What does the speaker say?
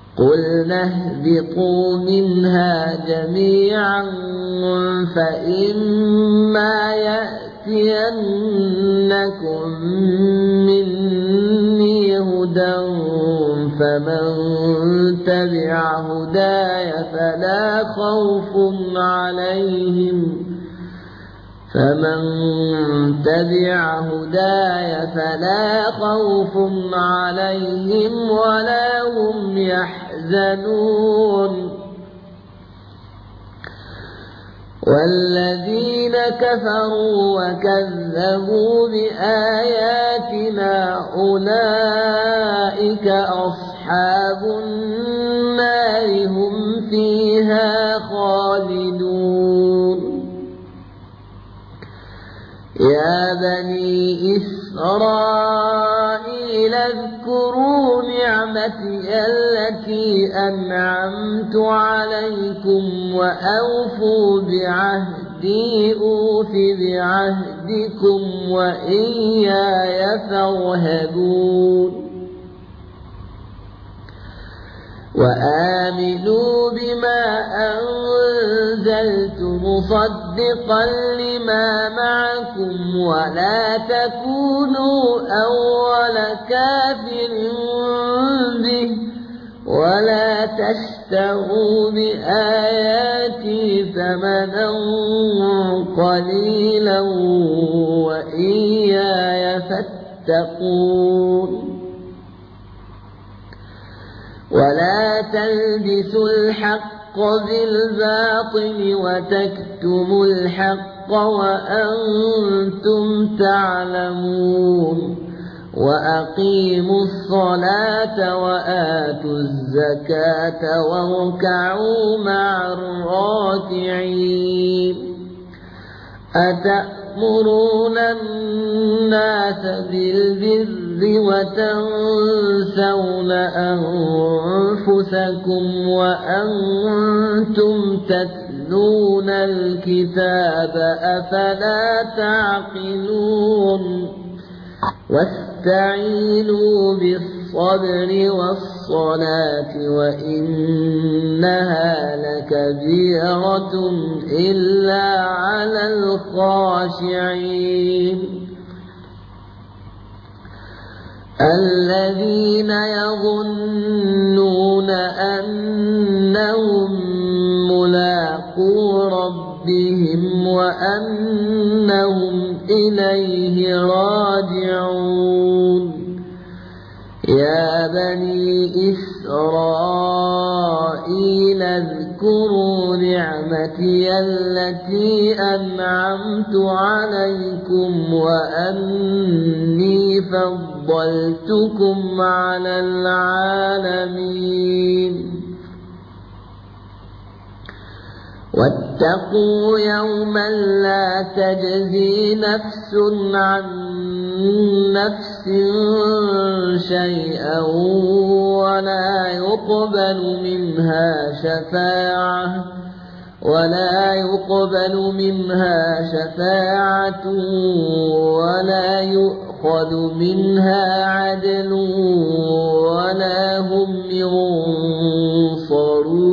قُلْنَا اهْبِطُوا مِنْهَا جَمِيعًا فَإِمَّا يَأْتِيَنَّكُم مِّنِّي هُدًى فَمَن تَبِعَ هُدَايَ فَلَا خَوْفٌ عَلَيْهِمْ وَلَا هُمْ يَحْزَنُونَ وَالَّذِينَ كَفَرُوا وَكَذَّبُوا بِآيَاتِنَا أُولَئِكَ أَصْحَابُ النَّارِ هُمْ فِيهَا خَالِدُونَ يَا بَنِي إِسْرَائِيلَ اذْكُرُوا نِعْمَتِيَ الَّتِي أَنْعَمْتُ عَلَيْكُمْ وَأَوْفُوا بِعَهْدِي أُوفِ بِعَهْدِكُمْ وَإِيَّايَ فَارْهَبُونِ وَآمِنُوا بِمَا أَنزَلْتُ مُصَدِّقًا لِّمَا مَعَكُمْ وَلَا تَكُونُوا أَوَّلَ كَافِرٍ بِهِ وَلَا تَشْتَرُوا بِآيَاتِي ثَمَنًا قَلِيلًا وَإِيَّايَ فَاتَّقُونِ وَلَا تَلْبِسُوا الْحَقَّ بِالْبَاطِلِ وَتَكْتُمُوا الْحَقَّ وَأَنتُمْ تَعْلَمُونَ وَأَقِيمُوا الصَّلَاةَ وَآتُوا الزَّكَاةَ وَارْكَعُوا مَعَ الرَّاكِعِينَ أَتَأْمُرُونَ النَّاسَ بِالْبِرِّ وَتَنسَوْنَ أَنفُسَكُمْ وَأَنتُمْ تَتْلُونَ الْكِتَابَ أَفَلَا تَعْقِلُونَ وَاسْتَعِينُوا بِالصَّبْرِ وَالصَّلَاةِ وَإِنَّهَا لَكَبِيرَةٌ إِلَّا عَلَى الْخَاشِعِينَ الَّذِينَ يَظُنُّونَ أَنَّهُم مُّلَاقُو رَبِّهِمْ وَأَنَّهُمْ إِلَيْهِ راجعون يَا بَنِي إِسْرَائِيلَ اذْكُرُوا نِعْمَتِيَ الَّتِي أَنْعَمْتُ عَلَيْكُمْ وَأَنِّي فَضَّلْتُكُمْ عَلَى الْعَالَمِينَ وَاتَّقُوا يَوْمًا لَّا تَجْزِي نَفْسٌ عَن نَّفْسٍ شَيْئًا وَلَا يُقْبَلُ مِنْهَا شَفَاعَةٌ وَلَا يُؤْخَذُ مِنْهَا عَدْلٌ وَلَا هُمْ يُنصَرُونَ